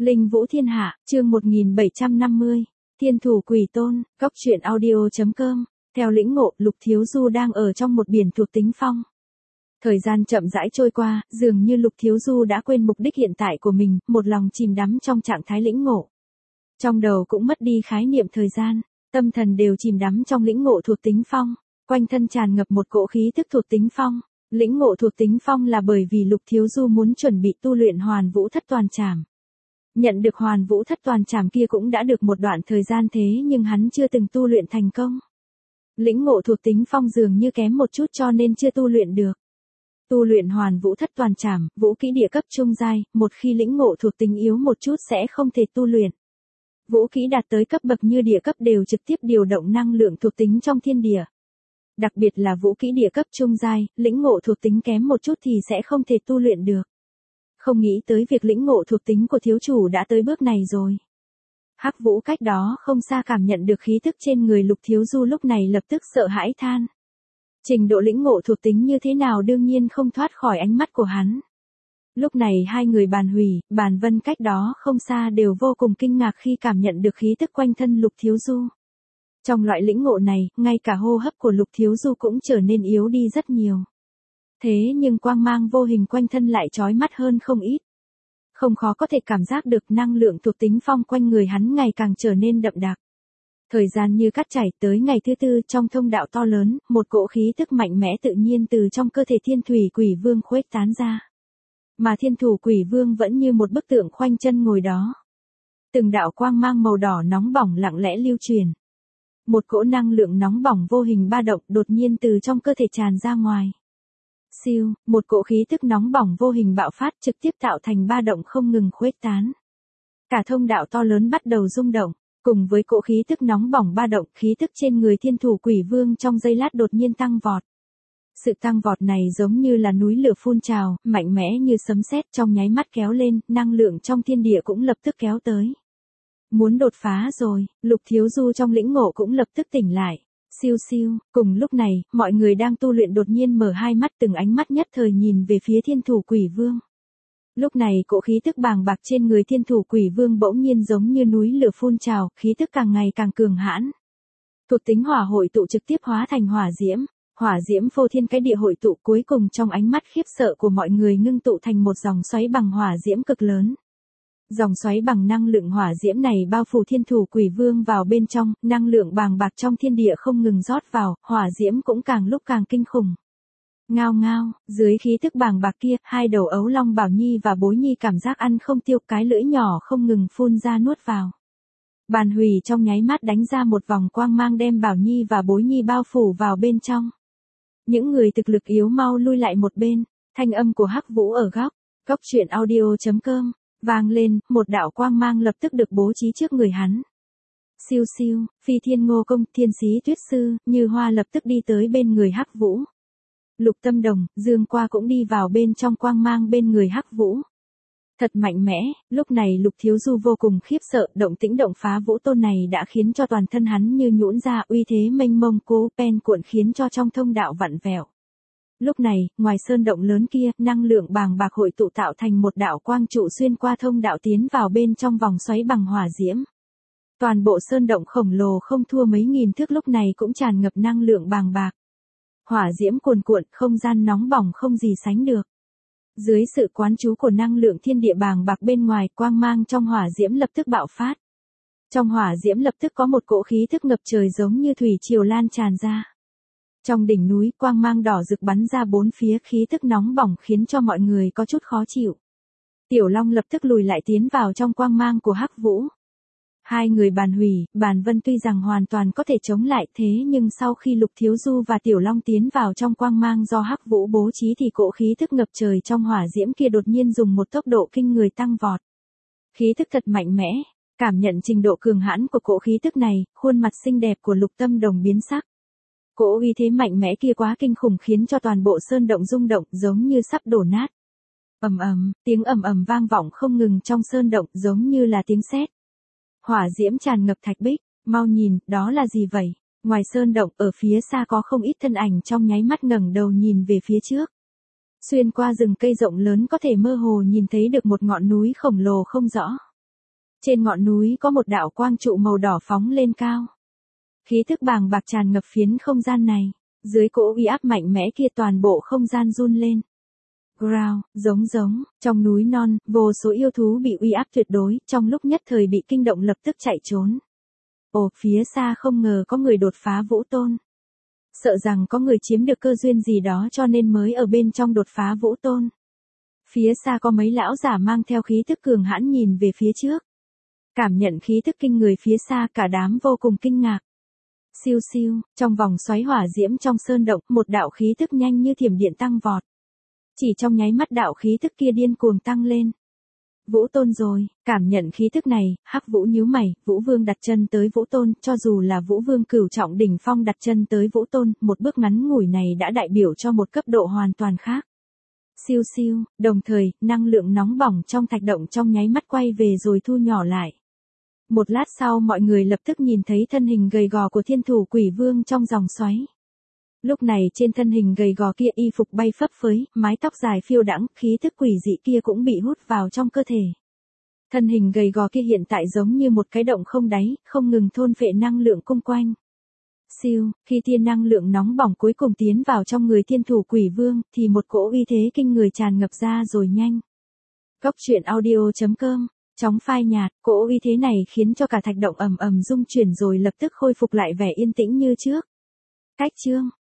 Linh Vũ Thiên Hạ, chương 1750, Thiên Thủ Quỷ Tôn, Cóc truyện audio.com. Theo lĩnh ngộ, Lục Thiếu Du đang ở trong một biển thuộc tính phong. Thời gian chậm rãi trôi qua, dường như Lục Thiếu Du đã quên mục đích hiện tại của mình, một lòng chìm đắm trong trạng thái lĩnh ngộ. Trong đầu cũng mất đi khái niệm thời gian, tâm thần đều chìm đắm trong lĩnh ngộ thuộc tính phong, quanh thân tràn ngập một cỗ khí tức thuộc tính phong. Lĩnh ngộ thuộc tính phong là bởi vì Lục Thiếu Du muốn chuẩn bị tu luyện Hoàn Vũ Thất Toàn Trảm. Nhận được Hoàn Vũ Thất Toàn Trảm kia cũng đã được một đoạn thời gian thế nhưng hắn chưa từng tu luyện thành công. Lĩnh ngộ thuộc tính phong dường như kém một chút cho nên chưa tu luyện được. Tu luyện Hoàn Vũ Thất Toàn Trảm, vũ kỹ địa cấp trung giai, một khi lĩnh ngộ thuộc tính yếu một chút sẽ không thể tu luyện. Vũ kỹ đạt tới cấp bậc như địa cấp đều trực tiếp điều động năng lượng thuộc tính trong thiên địa. Đặc biệt là vũ kỹ địa cấp trung giai, lĩnh ngộ thuộc tính kém một chút thì sẽ không thể tu luyện được. Không nghĩ tới việc lĩnh ngộ thuộc tính của thiếu chủ đã tới bước này rồi. Hắc Vũ cách đó không xa cảm nhận được khí tức trên người Lục Thiếu Du lúc này lập tức sợ hãi than. Trình độ lĩnh ngộ thuộc tính như thế nào đương nhiên không thoát khỏi ánh mắt của hắn. Lúc này hai người Bàn Hủy, Bàn Vân cách đó không xa đều vô cùng kinh ngạc khi cảm nhận được khí tức quanh thân Lục Thiếu Du. Trong loại lĩnh ngộ này, ngay cả hô hấp của Lục Thiếu Du cũng trở nên yếu đi rất nhiều. Thế nhưng quang mang vô hình quanh thân lại chói mắt hơn không ít. Không khó có thể cảm giác được năng lượng thuộc tính phong quanh người hắn ngày càng trở nên đậm đặc. Thời gian như cắt chảy tới ngày thứ tư trong thông đạo to lớn, một cỗ khí tức mạnh mẽ tự nhiên từ trong cơ thể Thiên Thủy Quỷ Vương khuếch tán ra. Mà Thiên Thủ Quỷ Vương vẫn như một bức tượng khoanh chân ngồi đó. Từng đạo quang mang màu đỏ nóng bỏng lặng lẽ lưu truyền. Một cỗ năng lượng nóng bỏng vô hình ba động đột nhiên từ trong cơ thể tràn ra ngoài. Siêu, một cỗ khí tức nóng bỏng vô hình bạo phát trực tiếp tạo thành ba động không ngừng khuếch tán. Cả thông đạo to lớn bắt đầu rung động, cùng với cỗ khí tức nóng bỏng ba động, khí tức trên người Thiên Thủ Quỷ Vương trong giây lát đột nhiên tăng vọt. Sự tăng vọt này giống như là núi lửa phun trào, mạnh mẽ như sấm sét trong nháy mắt kéo lên, năng lượng trong thiên địa cũng lập tức kéo tới. Muốn đột phá rồi, Lục Thiếu Du trong lĩnh ngộ cũng lập tức tỉnh lại. Siêu siêu, cùng lúc này, mọi người đang tu luyện đột nhiên mở hai mắt từng ánh mắt nhất thời nhìn về phía Thiên Thủ Quỷ Vương. Lúc này cỗ khí tức bàng bạc trên người Thiên Thủ Quỷ Vương bỗng nhiên giống như núi lửa phun trào, khí tức càng ngày càng cường hãn. Thuộc tính hỏa hội tụ trực tiếp hóa thành hỏa diễm phô thiên cái địa hội tụ cuối cùng trong ánh mắt khiếp sợ của mọi người ngưng tụ thành một dòng xoáy bằng hỏa diễm cực lớn. Dòng xoáy bằng năng lượng hỏa diễm này bao phủ Thiên Thủ Quỷ Vương vào bên trong, năng lượng bàng bạc trong thiên địa không ngừng rót vào, hỏa diễm cũng càng lúc càng kinh khủng. Ngao ngao, dưới khí tức bàng bạc kia, hai đầu ấu long Bảo Nhi và Bối Nhi cảm giác ăn không tiêu, cái lưỡi nhỏ không ngừng phun ra nuốt vào. Bàn Hủy trong nháy mắt đánh ra một vòng quang mang đem Bảo Nhi và Bối Nhi bao phủ vào bên trong. Những người thực lực yếu mau lui lại một bên, thanh âm của Hắc Vũ ở góc, Cóc truyện audio.com. Vang lên, một đạo quang mang lập tức được bố trí trước người hắn. Siêu siêu, Phi Thiên Ngô Công, Thiên Sĩ Tuyết Sư, Như Hoa lập tức đi tới bên người Hắc Vũ. Lục Tâm Đồng, Dương Qua cũng đi vào bên trong quang mang bên người Hắc Vũ. Thật mạnh mẽ, lúc này Lục Thiếu Du vô cùng khiếp sợ, động tĩnh động phá vũ tôn này đã khiến cho toàn thân hắn như nhũn ra, uy thế mênh mông cố pen cuộn khiến cho trong thông đạo vặn vẹo. Lúc này, ngoài sơn động lớn kia, năng lượng bàng bạc hội tụ tạo thành một đạo quang trụ xuyên qua thông đạo tiến vào bên trong vòng xoáy bằng hỏa diễm. Toàn bộ sơn động khổng lồ không thua mấy nghìn thước lúc này cũng tràn ngập năng lượng bàng bạc. Hỏa diễm cuồn cuộn, không gian nóng bỏng không gì sánh được. Dưới sự quán chú của năng lượng thiên địa bàng bạc bên ngoài, quang mang trong hỏa diễm lập tức bạo phát. Trong hỏa diễm lập tức có một cỗ khí thức ngập trời giống như thủy triều lan tràn ra. Trong đỉnh núi, quang mang đỏ rực bắn ra bốn phía, khí tức nóng bỏng khiến cho mọi người có chút khó chịu. Tiểu Long lập tức lùi lại tiến vào trong quang mang của Hắc Vũ. Hai người Bàn Hủy, Bàn Vân tuy rằng hoàn toàn có thể chống lại thế nhưng sau khi Lục Thiếu Du và Tiểu Long tiến vào trong quang mang do Hắc Vũ bố trí thì cỗ khí tức ngập trời trong hỏa diễm kia đột nhiên dùng một tốc độ kinh người tăng vọt. Khí tức thật mạnh mẽ, cảm nhận trình độ cường hãn của cỗ khí tức này, khuôn mặt xinh đẹp của Lục Tâm Đồng biến sắc. Cỗ uy thế mạnh mẽ kia quá kinh khủng khiến cho toàn bộ sơn động rung động giống như sắp đổ nát. Ầm ầm, tiếng ầm ầm vang vọng không ngừng trong sơn động giống như là tiếng sét. Hỏa diễm tràn ngập thạch bích, mau nhìn, đó là gì vậy? Ngoài sơn động ở phía xa có không ít thân ảnh trong nháy mắt ngẩng đầu nhìn về phía trước. Xuyên qua rừng cây rộng lớn có thể mơ hồ nhìn thấy được một ngọn núi khổng lồ không rõ. Trên ngọn núi có một đạo quang trụ màu đỏ phóng lên cao. Khí thức bàng bạc tràn ngập phiến không gian này. Dưới cỗ uy áp mạnh mẽ kia toàn bộ không gian run lên. Ground, giống, trong núi non, vô số yêu thú bị uy áp tuyệt đối, trong lúc nhất thời bị kinh động lập tức chạy trốn. Ồ, phía xa không ngờ có người đột phá vũ tôn. Sợ rằng có người chiếm được cơ duyên gì đó cho nên mới ở bên trong đột phá vũ tôn. Phía xa có mấy lão giả mang theo khí thức cường hãn nhìn về phía trước. Cảm nhận khí thức kinh người phía xa cả đám vô cùng kinh ngạc. Siêu siêu, trong vòng xoáy hỏa diễm trong sơn động, một đạo khí thức nhanh như thiểm điện tăng vọt. Chỉ trong nháy mắt đạo khí thức kia điên cuồng tăng lên. Vũ tôn rồi, cảm nhận khí thức này, Hắc Vũ nhíu mày, Vũ Vương đặt chân tới Vũ tôn, cho dù là Vũ Vương cửu trọng đỉnh phong đặt chân tới Vũ tôn, một bước ngắn ngủi này đã đại biểu cho một cấp độ hoàn toàn khác. Siêu siêu, đồng thời, năng lượng nóng bỏng trong thạch động trong nháy mắt quay về rồi thu nhỏ lại. Một lát sau mọi người lập tức nhìn thấy thân hình gầy gò của Thiên Thủ Quỷ Vương trong dòng xoáy. Lúc này trên thân hình gầy gò kia y phục bay phấp phới, mái tóc dài phiêu đãng, khí thức quỷ dị kia cũng bị hút vào trong cơ thể. Thân hình gầy gò kia hiện tại giống như một cái động không đáy, không ngừng thôn phệ năng lượng xung quanh. Siêu, khi tia năng lượng nóng bỏng cuối cùng tiến vào trong người Thiên Thủ Quỷ Vương, thì một cỗ uy thế kinh người tràn ngập ra rồi nhanh. Góc truyện audio.com. Chóng phai nhạt, cỗ uy thế này khiến cho cả thạch động ầm ầm rung chuyển rồi lập tức khôi phục lại vẻ yên tĩnh như trước. Cách chương